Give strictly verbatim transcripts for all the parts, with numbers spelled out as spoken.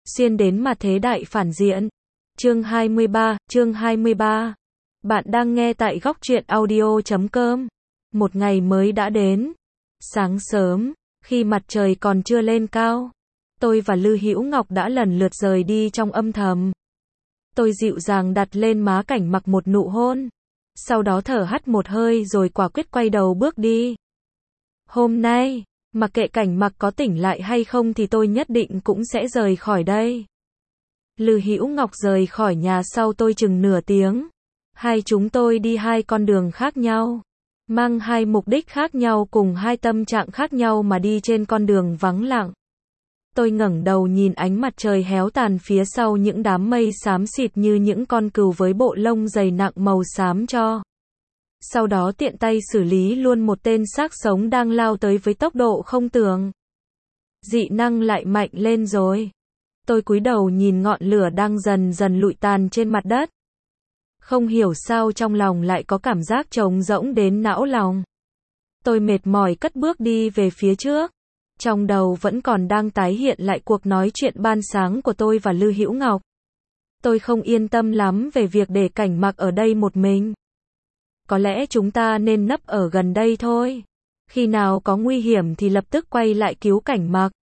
xuyên đến mặt thế đại phản diện. Chương hai mươi ba, chương hai mươi ba. Bạn đang nghe tại góc truyện audio chấm com. Một ngày mới đã đến. Sáng sớm, khi mặt trời còn chưa lên cao, tôi và Lư Hữu Ngọc đã lần lượt rời đi trong âm thầm. Tôi dịu dàng đặt lên má Cảnh Mặc một nụ hôn, sau đó thở hắt một hơi rồi quả quyết quay đầu bước đi. Hôm nay, mặc kệ Cảnh Mặc có tỉnh lại hay không thì tôi nhất định cũng sẽ rời khỏi đây. Lư Hữu Ngọc rời khỏi nhà sau tôi chừng nửa tiếng. Hai chúng tôi đi hai con đường khác nhau, mang hai mục đích khác nhau cùng hai tâm trạng khác nhau mà đi trên con đường vắng lặng. Tôi ngẩng đầu nhìn ánh mặt trời héo tàn phía sau những đám mây xám xịt như những con cừu với bộ lông dày nặng màu xám cho. Sau đó tiện tay xử lý luôn một tên xác sống đang lao tới với tốc độ không tưởng. Dị năng lại mạnh lên rồi. Tôi cúi đầu nhìn ngọn lửa đang dần dần lụi tàn trên mặt đất. Không hiểu sao trong lòng lại có cảm giác trống rỗng đến não lòng. Tôi mệt mỏi cất bước đi về phía trước. Trong đầu vẫn còn đang tái hiện lại cuộc nói chuyện ban sáng của tôi và Lư Hữu Ngọc. Tôi không yên tâm lắm về việc để Cảnh Mặc ở đây một mình. Có lẽ chúng ta nên nấp ở gần đây thôi. Khi nào có nguy hiểm thì lập tức quay lại cứu Cảnh Mặc.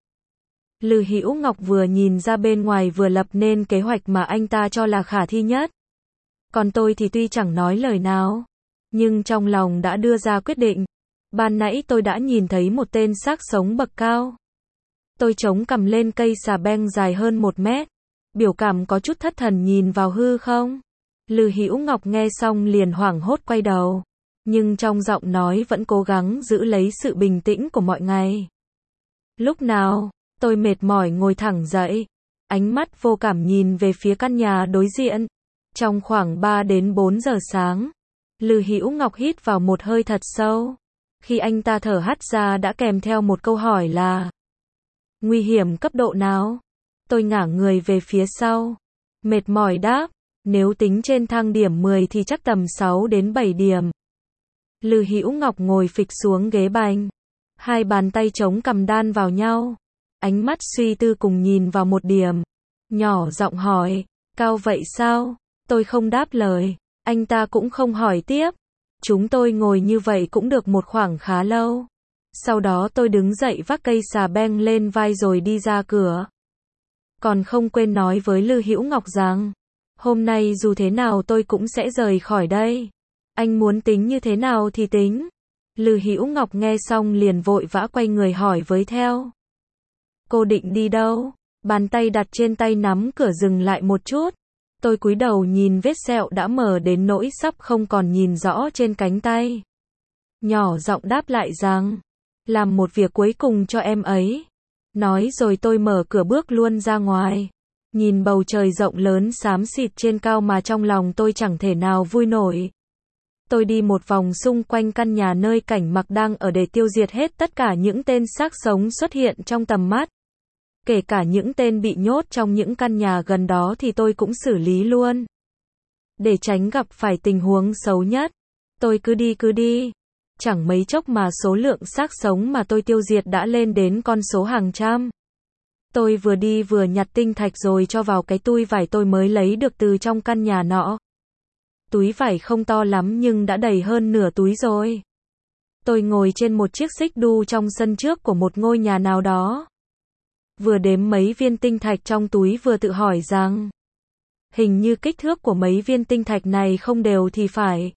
Lư Hữu Ngọc vừa nhìn ra bên ngoài vừa lập nên kế hoạch mà anh ta cho là khả thi nhất. Còn tôi thì tuy chẳng nói lời nào, nhưng trong lòng đã đưa ra quyết định. Ban nãy tôi đã nhìn thấy một tên xác sống bậc cao. Tôi chống cằm lên cây xà beng dài hơn một mét. Biểu cảm có chút thất thần nhìn vào hư không. Lư Hữu Ngọc nghe xong liền hoảng hốt quay đầu. Nhưng trong giọng nói vẫn cố gắng giữ lấy sự bình tĩnh của mọi ngày. Lúc nào, tôi mệt mỏi ngồi thẳng dậy. Ánh mắt vô cảm nhìn về phía căn nhà đối diện. Trong khoảng ba đến bốn giờ sáng, Lư Hữu Ngọc hít vào một hơi thật sâu. Khi anh ta thở hắt ra đã kèm theo một câu hỏi là: nguy hiểm cấp độ nào? Tôi ngả người về phía sau. Mệt mỏi đáp: nếu tính trên thang điểm mười thì chắc tầm sáu đến bảy điểm. Lư Hữu Ngọc ngồi phịch xuống ghế bành. Hai bàn tay chống cằm đan vào nhau. Ánh mắt suy tư cùng nhìn vào một điểm. Nhỏ giọng hỏi: cao vậy sao? Tôi không đáp lời. Anh ta cũng không hỏi tiếp. Chúng tôi ngồi như vậy cũng được một khoảng khá lâu. Sau đó tôi đứng dậy vác cây xà beng lên vai rồi đi ra cửa. Còn không quên nói với Lư Hữu Ngọc rằng, hôm nay dù thế nào tôi cũng sẽ rời khỏi đây. Anh muốn tính như thế nào thì tính. Lư Hữu Ngọc nghe xong liền vội vã quay người hỏi với theo: cô định đi đâu? Bàn tay đặt trên tay nắm cửa dừng lại một chút. Tôi cúi đầu nhìn vết sẹo đã mở đến nỗi sắp không còn nhìn rõ trên cánh tay. Nhỏ giọng đáp lại rằng, làm một việc cuối cùng cho em ấy. Nói rồi tôi mở cửa bước luôn ra ngoài. Nhìn bầu trời rộng lớn xám xịt trên cao mà trong lòng tôi chẳng thể nào vui nổi. Tôi đi một vòng xung quanh căn nhà nơi Cảnh Mặc đang ở để tiêu diệt hết tất cả những tên xác sống xuất hiện trong tầm mắt. Kể cả những tên bị nhốt trong những căn nhà gần đó thì tôi cũng xử lý luôn. Để tránh gặp phải tình huống xấu nhất, tôi cứ đi cứ đi. Chẳng mấy chốc mà số lượng xác sống mà tôi tiêu diệt đã lên đến con số hàng trăm. Tôi vừa đi vừa nhặt tinh thạch rồi cho vào cái túi vải tôi mới lấy được từ trong căn nhà nọ. Túi vải không to lắm nhưng đã đầy hơn nửa túi rồi. Tôi ngồi trên một chiếc xích đu trong sân trước của một ngôi nhà nào đó. Vừa đếm mấy viên tinh thạch trong túi vừa tự hỏi rằng, hình như kích thước của mấy viên tinh thạch này không đều thì phải.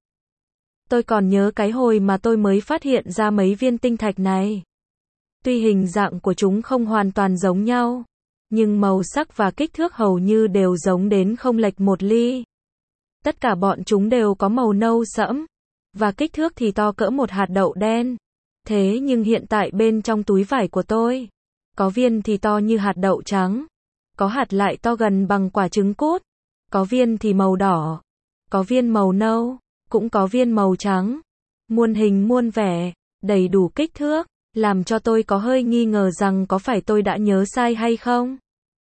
Tôi còn nhớ cái hồi mà tôi mới phát hiện ra mấy viên tinh thạch này. Tuy hình dạng của chúng không hoàn toàn giống nhau, nhưng màu sắc và kích thước hầu như đều giống đến không lệch một ly. Tất cả bọn chúng đều có màu nâu sẫm, và kích thước thì to cỡ một hạt đậu đen. Thế nhưng hiện tại bên trong túi vải của tôi, có viên thì to như hạt đậu trắng, có hạt lại to gần bằng quả trứng cút, có viên thì màu đỏ, có viên màu nâu, cũng có viên màu trắng. Muôn hình muôn vẻ, đầy đủ kích thước, làm cho tôi có hơi nghi ngờ rằng có phải tôi đã nhớ sai hay không.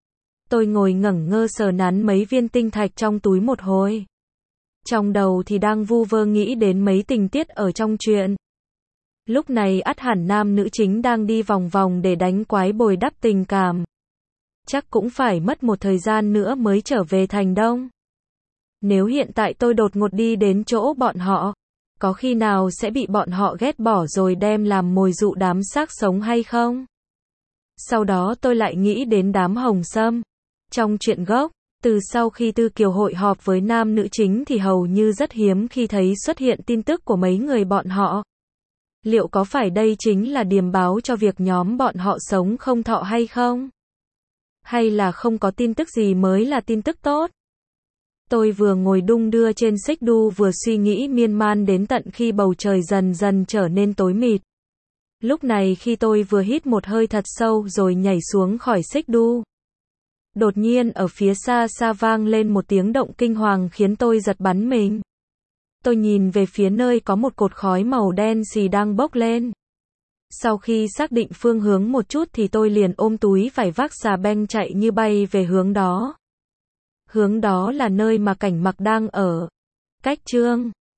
Tôi ngồi ngẩn ngơ sờ nắn mấy viên tinh thạch trong túi một hồi. Trong đầu thì đang vu vơ nghĩ đến mấy tình tiết ở trong truyện. Lúc này ắt hẳn nam nữ chính đang đi vòng vòng để đánh quái bồi đắp tình cảm. chắc cũng phải mất một thời gian nữa mới trở về thành Đông. Nếu hiện tại tôi đột ngột đi đến chỗ bọn họ, có khi nào sẽ bị bọn họ ghét bỏ rồi đem làm mồi dụ đám xác sống hay không? Sau đó tôi lại nghĩ đến đám Hồng Sâm. Trong truyện gốc, từ sau khi Tư Kiều hội họp với nam nữ chính thì hầu như rất hiếm khi thấy xuất hiện tin tức của mấy người bọn họ. Liệu có phải đây chính là điềm báo cho việc nhóm bọn họ sống không thọ hay không? Hay là không có tin tức gì mới là tin tức tốt? Tôi vừa ngồi đung đưa trên xích đu vừa suy nghĩ miên man đến tận khi bầu trời dần dần trở nên tối mịt. Lúc này khi tôi vừa hít một hơi thật sâu rồi nhảy xuống khỏi xích đu. Đột nhiên ở phía xa xa vang lên một tiếng động kinh hoàng khiến tôi giật bắn mình. Tôi nhìn về phía nơi có một cột khói màu đen xì đang bốc lên. Sau khi xác định phương hướng một chút thì tôi liền ôm túi vải vác xà beng chạy như bay về hướng đó. Hướng đó là nơi mà Cảnh Mặc đang ở. Cách chương